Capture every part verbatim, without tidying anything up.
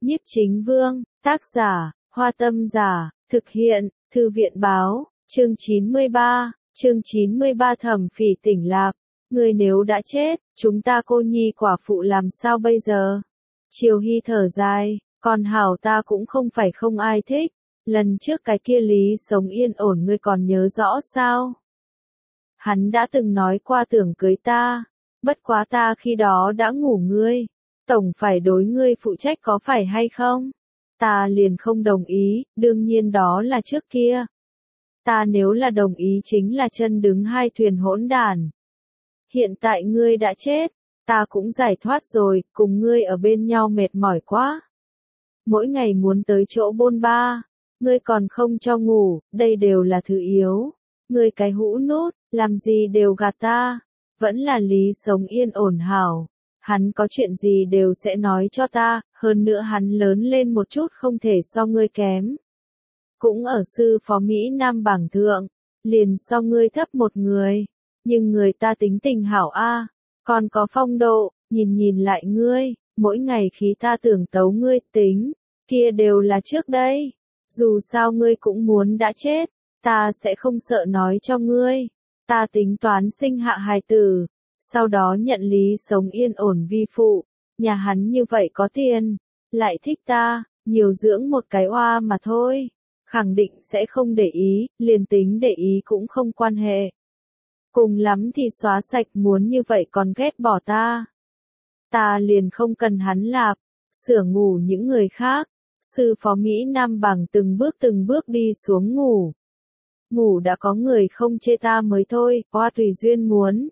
Nhiếp Chính Vương, tác giả, Hoa Tâm Giả, thực hiện, Thư viện báo, chương chín mươi ba, chương chín mươi ba Thẩm Phỉ tỉnh lạc. Ngươi nếu đã chết, chúng ta cô nhi quả phụ làm sao bây giờ? Triều Hy thở dài, còn hảo ta cũng không phải không ai thích. Lần trước cái kia Lý sống yên ổn ngươi còn nhớ rõ sao? Hắn đã từng nói qua tưởng cưới ta, bất quá ta khi đó đã ngủ ngươi. Tổng phải đối ngươi phụ trách có phải hay không? Ta liền không đồng ý, đương nhiên đó là trước kia. Ta nếu là đồng ý chính là chân đứng hai thuyền hỗn đản. Hiện tại ngươi đã chết, ta cũng giải thoát rồi, cùng ngươi ở bên nhau mệt mỏi quá. Mỗi ngày muốn tới chỗ bôn ba, ngươi còn không cho ngủ, đây đều là thứ yếu. Ngươi cái hũ nút, làm gì đều gạt ta, vẫn là Lý sống yên ổn hảo. Hắn có chuyện gì đều sẽ nói cho ta, hơn nữa hắn lớn lên một chút không thể so ngươi kém. Cũng ở sư phó Mỹ Nam bảng thượng, liền so ngươi thấp một người, nhưng người ta tính tình hảo a, còn có phong độ, nhìn nhìn lại ngươi, mỗi ngày khi ta tưởng tấu ngươi tính, kia đều là trước đây, dù sao ngươi cũng muốn đã chết, ta sẽ không sợ nói cho ngươi, ta tính toán sinh hạ hài tử. Sau đó nhận Lý sống yên ổn vi phụ, nhà hắn như vậy có tiền, lại thích ta, nhiều dưỡng một cái oa mà thôi, khẳng định sẽ không để ý, liền tính để ý cũng không quan hệ. Cùng lắm thì xóa sạch, muốn như vậy còn ghét bỏ ta. Ta liền không cần hắn lạp, sửa ngủ những người khác, sư phó Mỹ Nam bằng từng bước từng bước đi xuống ngủ. Ngủ đã có người không chê ta mới thôi, oa tùy duyên muốn.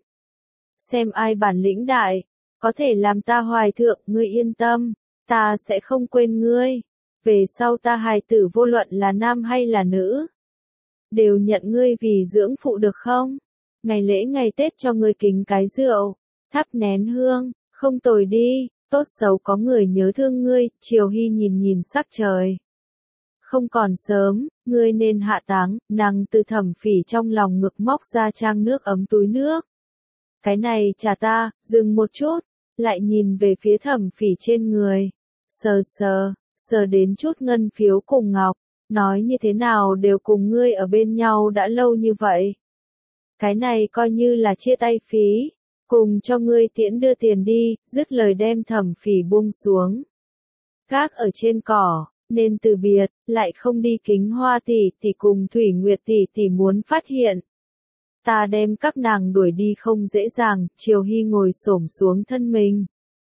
Xem ai bản lĩnh đại, có thể làm ta hoài thượng, ngươi yên tâm, ta sẽ không quên ngươi. Về sau ta hài tử vô luận là nam hay là nữ, đều nhận ngươi vì dưỡng phụ được không? Ngày lễ ngày Tết cho ngươi kính cái rượu, thắp nén hương, không tồi đi, tốt xấu có người nhớ thương ngươi. Triều Hy nhìn nhìn sắc trời. Không còn sớm, ngươi nên hạ táng. Nàng từ Thẩm Phỉ trong lòng ngực móc ra trang nước ấm túi nước. Cái này trả ta, dừng một chút, lại nhìn về phía Thẩm Phỉ trên người. Sờ sờ, sờ đến chút ngân phiếu cùng ngọc, nói như thế nào đều cùng ngươi ở bên nhau đã lâu như vậy. Cái này coi như là chia tay phí, cùng cho ngươi tiễn đưa tiền đi, dứt lời đem Thẩm Phỉ buông xuống. Gác ở trên cỏ, nên từ biệt, lại không đi Kính Hoa tỷ tỷ cùng Thủy Nguyệt tỷ tỷ muốn phát hiện. Ta đem các nàng đuổi đi không dễ dàng. Triều Hy ngồi xổm xuống thân mình,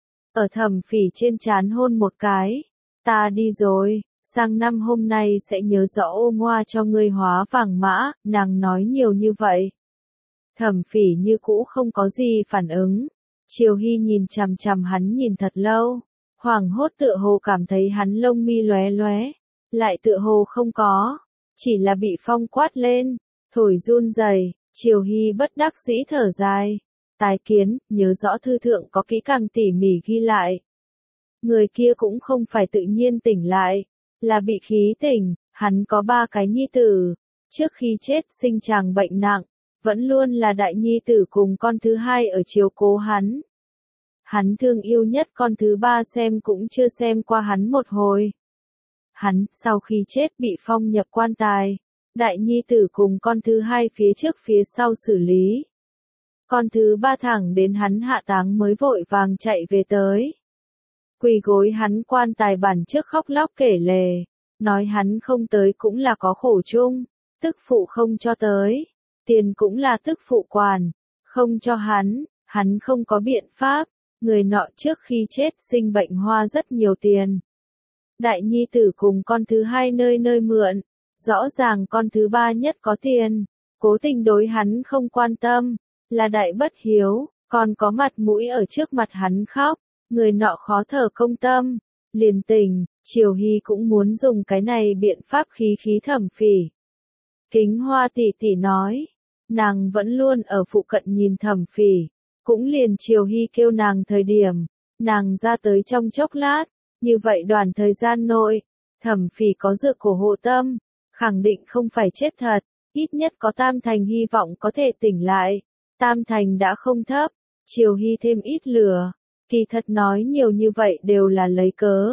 ở Thẩm Phỉ trên trán hôn một cái. Ta đi rồi, sang năm hôm nay sẽ nhớ rõ ôm hoa cho ngươi hóa vàng mã. Nàng nói nhiều như vậy. Thẩm Phỉ như cũ không có gì phản ứng. Triều Hy nhìn chằm chằm hắn nhìn thật lâu, hoảng hốt tựa hồ cảm thấy hắn lông mi lóe lóe, lại tựa hồ không có, chỉ là bị phong quát lên, thổi run rẩy. Triều Hy bất đắc dĩ thở dài. Tái kiến, nhớ rõ thư thượng có kỹ càng tỉ mỉ ghi lại. Người kia cũng không phải tự nhiên tỉnh lại, là bị khí tỉnh. Hắn có ba cái nhi tử, trước khi chết sinh chàng bệnh nặng, vẫn luôn là đại nhi tử cùng con thứ hai ở chiếu cố hắn. Hắn thương yêu nhất con thứ ba xem cũng chưa xem qua hắn một hồi. Hắn, sau khi chết bị phong nhập quan tài. Đại nhi tử cùng con thứ hai phía trước phía sau xử lý. Con thứ ba thẳng đến hắn hạ táng mới vội vàng chạy về tới. Quỳ gối hắn quan tài bản trước khóc lóc kể lể, nói hắn không tới cũng là có khổ chung, tức phụ không cho tới, tiền cũng là tức phụ quản, không cho hắn, hắn không có biện pháp, người nọ trước khi chết sinh bệnh hoa rất nhiều tiền. Đại nhi tử cùng con thứ hai nơi nơi mượn. Rõ ràng con thứ ba nhất có tiền, cố tình đối hắn không quan tâm, là đại bất hiếu, còn có mặt mũi ở trước mặt hắn khóc, người nọ khó thở công tâm, liền tỉnh. Triều Hy cũng muốn dùng cái này biện pháp khí khí Thẩm Phỉ. Kính Hoa tỷ tỷ nói, nàng vẫn luôn ở phụ cận nhìn Thẩm Phỉ, cũng liền Triều Hy kêu nàng thời điểm, nàng ra tới trong chốc lát, như vậy đoạn thời gian nội, Thẩm Phỉ có dựa cổ hộ tâm. Khẳng định không phải chết thật, ít nhất có tam thành hy vọng có thể tỉnh lại. Tam thành đã không thấp, Triều Hy thêm ít lửa. Kỳ thật nói nhiều như vậy đều là lấy cớ.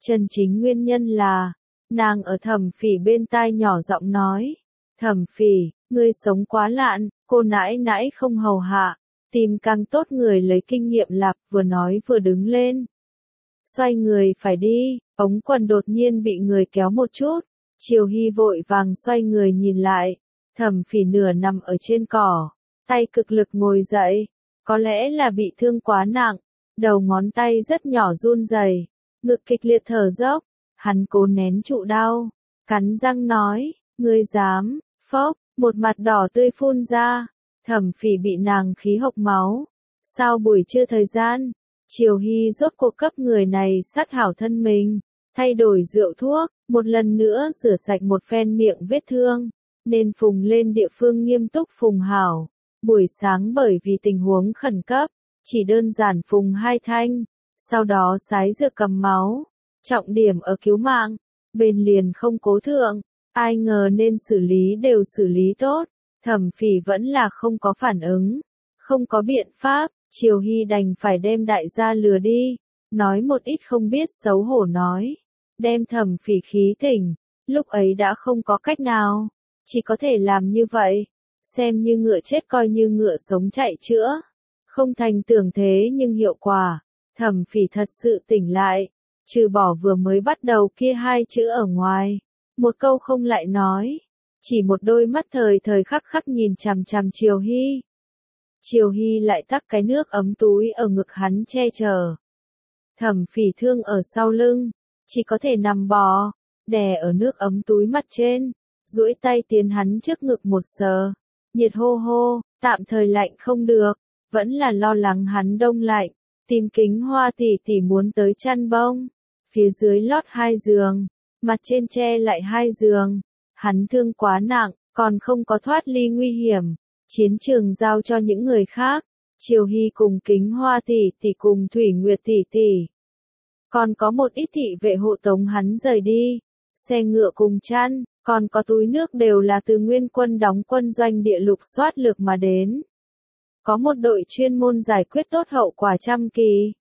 Chân chính nguyên nhân là, nàng ở Thẩm Phỉ bên tai nhỏ giọng nói, Thẩm Phỉ, ngươi sống quá lạn, cô nãi nãi không hầu hạ, tìm càng tốt người lấy kinh nghiệm lạp, vừa nói vừa đứng lên. Xoay người phải đi, ống quần đột nhiên bị người kéo một chút, Triều Hy vội vàng xoay người nhìn lại, Thẩm Phỉ nửa nằm ở trên cỏ, tay cực lực ngồi dậy, có lẽ là bị thương quá nặng, đầu ngón tay rất nhỏ run rẩy, ngực kịch liệt thở dốc, hắn cố nén trụ đau, cắn răng nói, ngươi dám, phốc, một mặt đỏ tươi phun ra, Thẩm Phỉ bị nàng khí hộc máu, sao buổi trưa thời gian, Triều Hy rốt cuộc cấp người này sát hảo thân mình, thay đổi rượu thuốc, một lần nữa rửa sạch một phen miệng vết thương, nên phùng lên địa phương nghiêm túc phùng hảo. Buổi sáng bởi vì tình huống khẩn cấp, chỉ đơn giản phùng hai thanh, sau đó sái dược cầm máu, trọng điểm ở cứu mạng, bên liền không cố thượng, ai ngờ nên xử lý đều xử lý tốt, Thẩm Phỉ vẫn là không có phản ứng, không có biện pháp, Triều Hy đành phải đem đại gia lừa đi, nói một ít không biết xấu hổ nói, đem Thẩm Phỉ khí tỉnh, lúc ấy đã không có cách nào, chỉ có thể làm như vậy. Xem như ngựa chết coi như ngựa sống chạy chữa. Không thành tưởng thế nhưng hiệu quả. Thẩm Phỉ thật sự tỉnh lại. Trừ bỏ vừa mới bắt đầu kia hai chữ ở ngoài. Một câu không lại nói. Chỉ một đôi mắt thời thời khắc khắc nhìn chằm chằm Triều Hy. Triều Hy lại tắc cái nước ấm túi ở ngực hắn che chở. Thẩm Phỉ thương ở sau lưng. Chỉ có thể nằm bò. Đè ở nước ấm túi mặt trên. Duỗi tay tiến hắn trước ngực một sờ. Nhiệt hô hô, tạm thời lạnh không được, vẫn là lo lắng hắn đông lạnh, tìm Kính Hoa tỷ tỷ muốn tới chăn bông, phía dưới lót hai giường, mặt trên che lại hai giường, hắn thương quá nặng, còn không có thoát ly nguy hiểm, chiến trường giao cho những người khác, Triều Hy cùng Kính Hoa tỷ tỷ cùng Thủy Nguyệt tỷ tỷ, còn có một ít thị vệ hộ tống hắn rời đi, xe ngựa cùng chăn. Còn có túi nước đều là từ nguyên quân đóng quân doanh địa lục soát lược mà đến. Có một đội chuyên môn giải quyết tốt hậu quả trăm kỳ.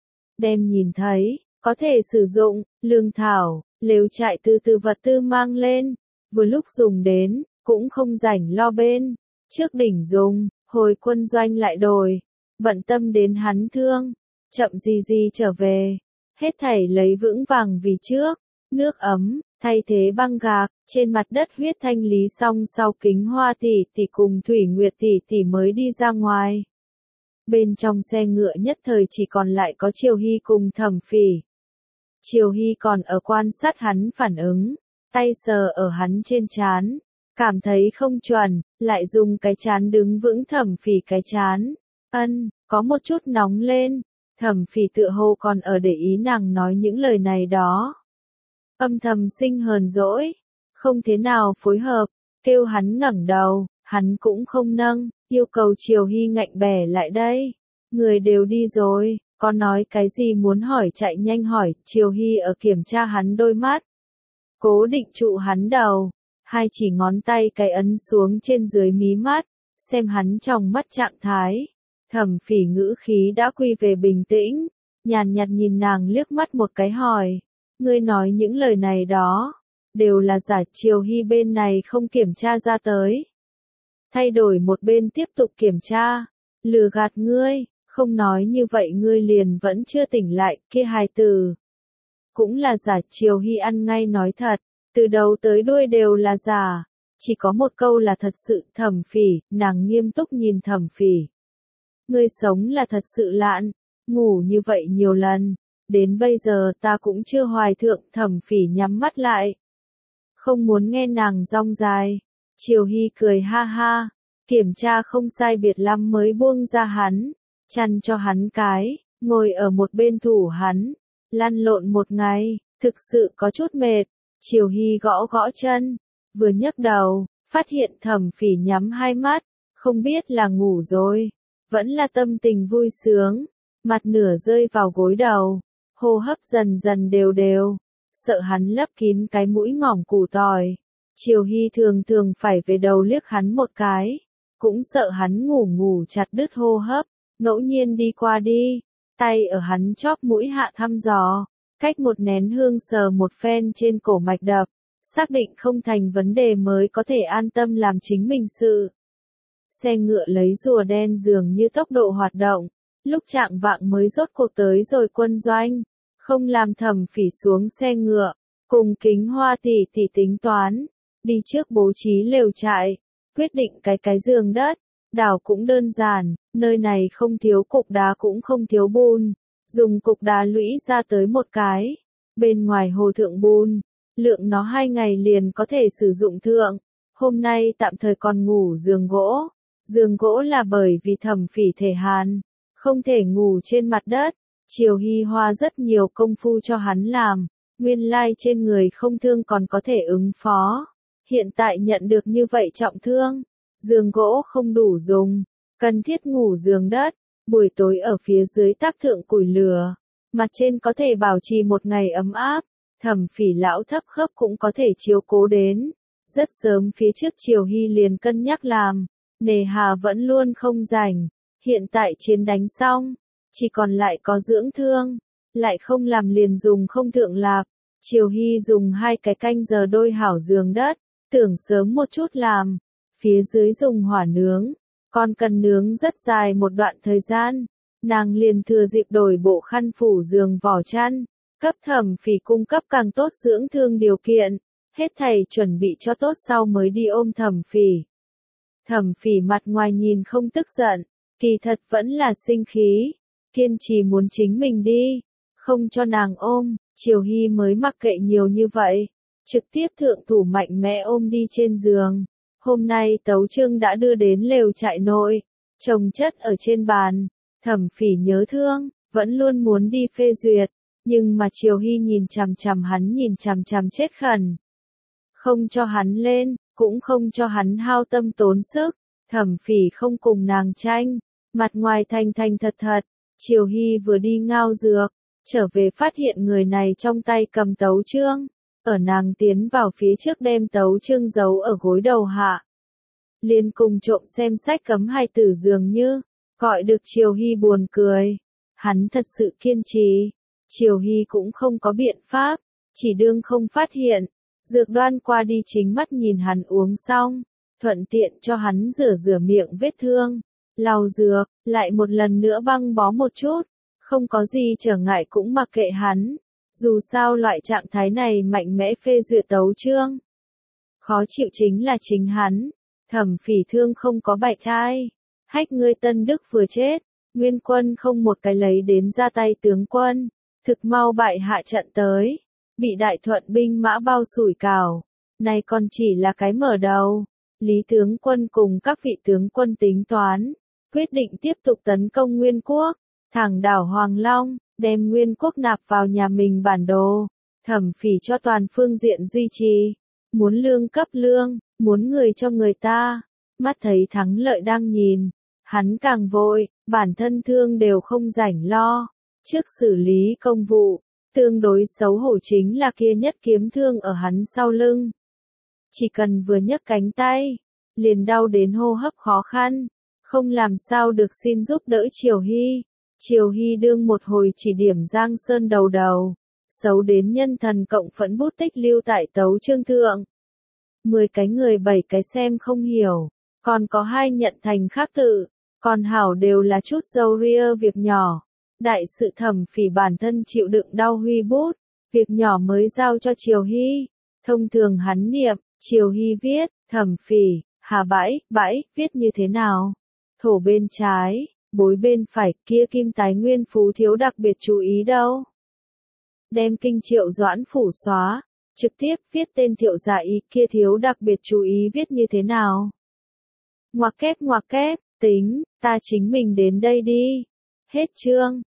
Đem nhìn thấy, có thể sử dụng, lương thảo, lều trại từ từ vật tư mang lên. Vừa lúc dùng đến, cũng không rảnh lo bên. Trước đỉnh dùng, hồi quân doanh lại đổi. Bận tâm đến hắn thương. Chậm gì gì trở về. Hết thảy lấy vững vàng vì trước. Nước ấm. Thay thế băng gạc, trên mặt đất huyết thanh lý xong sau Kính Hoa tỷ tỷ cùng Thủy Nguyệt tỷ tỷ mới đi ra ngoài. Bên trong xe ngựa nhất thời chỉ còn lại có Triều Hy cùng Thẩm Phỉ. Triều Hy còn ở quan sát hắn phản ứng, tay sờ ở hắn trên trán, cảm thấy không chuẩn, lại dùng cái trán đứng vững Thẩm Phỉ cái trán. Ân, có một chút nóng lên, Thẩm Phỉ tựa hồ còn ở để ý nàng nói những lời này đó. Âm thầm sinh hờn dỗi, không thế nào phối hợp, kêu hắn ngẩng đầu, hắn cũng không nâng, yêu cầu Triều Hy ngạnh bẻ lại đây. Người đều đi rồi, có nói cái gì muốn hỏi chạy nhanh hỏi, Triều Hy ở kiểm tra hắn đôi mắt. Cố định trụ hắn đầu, hai chỉ ngón tay cái ấn xuống trên dưới mí mắt, xem hắn trong mắt trạng thái. Thẩm Phỉ ngữ khí đã quy về bình tĩnh, nhàn nhạt nhìn nàng liếc mắt một cái hỏi. Ngươi nói những lời này đó, đều là giả, Triều Hy bên này không kiểm tra ra tới. Thay đổi một bên tiếp tục kiểm tra, lừa gạt ngươi, không nói như vậy ngươi liền vẫn chưa tỉnh lại, kia hài từ. Cũng là giả, Triều Hy ăn ngay nói thật, từ đầu tới đuôi đều là giả, chỉ có một câu là thật sự. Thẩm Phỉ, nàng nghiêm túc nhìn Thẩm Phỉ. Ngươi sống là thật sự lạn, ngủ như vậy nhiều lần. Đến bây giờ ta cũng chưa hoài thượng. Thẩm Phỉ nhắm mắt lại. Không muốn nghe nàng rong dài. Triều Hy cười ha ha. Kiểm tra không sai biệt lắm mới buông ra hắn. Chăn cho hắn cái. Ngồi ở một bên thủ hắn. Lăn lộn một ngày. Thực sự có chút mệt. Triều Hy gõ gõ chân. Vừa nhấc đầu. Phát hiện Thẩm Phỉ nhắm hai mắt. Không biết là ngủ rồi. Vẫn là tâm tình vui sướng. Mặt nửa rơi vào gối đầu. Hô hấp dần dần đều đều, sợ hắn lấp kín cái mũi ngỏm củ tỏi. Triều Hy thường thường phải về đầu liếc hắn một cái, cũng sợ hắn ngủ ngủ chặt đứt hô hấp, ngẫu nhiên đi qua đi, tay ở hắn chóp mũi hạ thăm dò, cách một nén hương sờ một phen trên cổ mạch đập, xác định không thành vấn đề mới có thể an tâm làm chính mình sự. Xe ngựa lấy rùa đen dường như tốc độ hoạt động, lúc chạng vạng mới rốt cuộc tới rồi quân doanh, không làm Thẩm Phỉ xuống xe ngựa, cùng Kính Hoa tỷ tỷ tính toán, đi trước bố trí lều trại, quyết định cái cái giường đất, đảo cũng đơn giản, nơi này không thiếu cục đá cũng không thiếu bùn, dùng cục đá lũy ra tới một cái, bên ngoài hồ thượng bùn, lượng nó hai ngày liền có thể sử dụng thượng, hôm nay tạm thời còn ngủ giường gỗ, giường gỗ là bởi vì Thẩm Phỉ thể hàn, không thể ngủ trên mặt đất, Triều Hy hoa rất nhiều công phu cho hắn làm, nguyên lai trên người không thương còn có thể ứng phó, hiện tại nhận được như vậy trọng thương, giường gỗ không đủ dùng, cần thiết ngủ giường đất, buổi tối ở phía dưới tác thượng củi lửa, mặt trên có thể bảo trì một ngày ấm áp, Thẩm Phỉ lão thấp khớp cũng có thể chiếu cố đến, rất sớm phía trước Triều Hy liền cân nhắc làm, nề hà vẫn luôn không rảnh, hiện tại chiến đánh xong, chỉ còn lại có dưỡng thương, lại không làm liền dùng không thượng lạp, Triều Hy dùng hai cái canh giờ đôi hảo giường đất, tưởng sớm một chút làm, phía dưới dùng hỏa nướng, còn cần nướng rất dài một đoạn thời gian, nàng liền thừa dịp đổi bộ khăn phủ giường vỏ chăn, cấp Thẩm Phỉ cung cấp càng tốt dưỡng thương điều kiện, hết thảy chuẩn bị cho tốt sau mới đi ôm Thẩm Phỉ. Thẩm Phỉ mặt ngoài nhìn không tức giận, kỳ thật vẫn là sinh khí, kiên trì muốn chính mình đi, không cho nàng ôm, Triều Hy mới mặc kệ nhiều như vậy, trực tiếp thượng thủ mạnh mẽ ôm đi trên giường. Hôm nay Tấu Trương đã đưa đến lều trại nội, chồng chất ở trên bàn, Thẩm Phỉ nhớ thương, vẫn luôn muốn đi phê duyệt, nhưng mà Triều Hy nhìn chằm chằm hắn nhìn chằm chằm chết khẩn. Không cho hắn lên, cũng không cho hắn hao tâm tốn sức, Thẩm Phỉ không cùng nàng tranh, mặt ngoài thành thành thật thật, Triều Hy vừa đi ngao dược, trở về phát hiện người này trong tay cầm Tấu Trương, ở nàng tiến vào phía trước đem Tấu Trương giấu ở gối đầu hạ. Liên cùng trộm xem sách cấm hài tử dường như, gọi được Triều Hy buồn cười, hắn thật sự kiên trì, Triều Hy cũng không có biện pháp, chỉ đương không phát hiện, dược đoan qua đi chính mắt nhìn hắn uống xong, thuận tiện cho hắn rửa rửa miệng vết thương, lau dược, lại một lần nữa băng bó một chút, không có gì trở ngại cũng mặc kệ hắn, dù sao loại trạng thái này mạnh mẽ phê duyệt Tấu Trương. Khó chịu chính là chính hắn, Thẩm Phỉ thương không có bạch thai, hách ngươi Tân Đức vừa chết, Nguyên Quân không một cái lấy đến ra tay tướng quân, thực mau bại hạ trận tới, bị Đại Thuận binh mã bao sủi cảo, này còn chỉ là cái mở đầu, Lý tướng quân cùng các vị tướng quân tính toán, quyết định tiếp tục tấn công Nguyên Quốc, thẳng đảo Hoàng Long, đem Nguyên Quốc nạp vào nhà mình bản đồ, Thẩm Phỉ cho toàn phương diện duy trì, muốn lương cấp lương, muốn người cho người ta, mắt thấy thắng lợi đang nhìn, hắn càng vội, bản thân thương đều không rảnh lo, trước xử lý công vụ, tương đối xấu hổ chính là kia nhất kiếm thương ở hắn sau lưng. Chỉ cần vừa nhấc cánh tay, liền đau đến hô hấp khó khăn, không làm sao được xin giúp đỡ Triều Hy. Triều Hy đương một hồi chỉ điểm Giang Sơn đầu đầu, xấu đến nhân thần cộng phẫn bút tích lưu tại Tấu Trương thượng. Mười cái người bảy cái xem không hiểu, còn có hai nhận thành khác tự, còn hảo đều là chút dâu ria việc nhỏ. Đại sự Thẩm Phỉ bản thân chịu đựng đau huy bút, việc nhỏ mới giao cho Triều Hy. Thông thường hắn niệm, Triều Hy viết, Thẩm Phỉ, hà bãi, bãi, viết như thế nào? Thổ bên trái, bối bên phải, kia kim tái nguyên phú thiếu đặc biệt chú ý đâu. Đem kinh Triệu Doãn phủ xóa, trực tiếp viết tên Thiệu Dạ ý, kia thiếu đặc biệt chú ý viết như thế nào? Ngoặc kép ngoặc kép, tính, ta chính mình đến đây đi. Hết chương.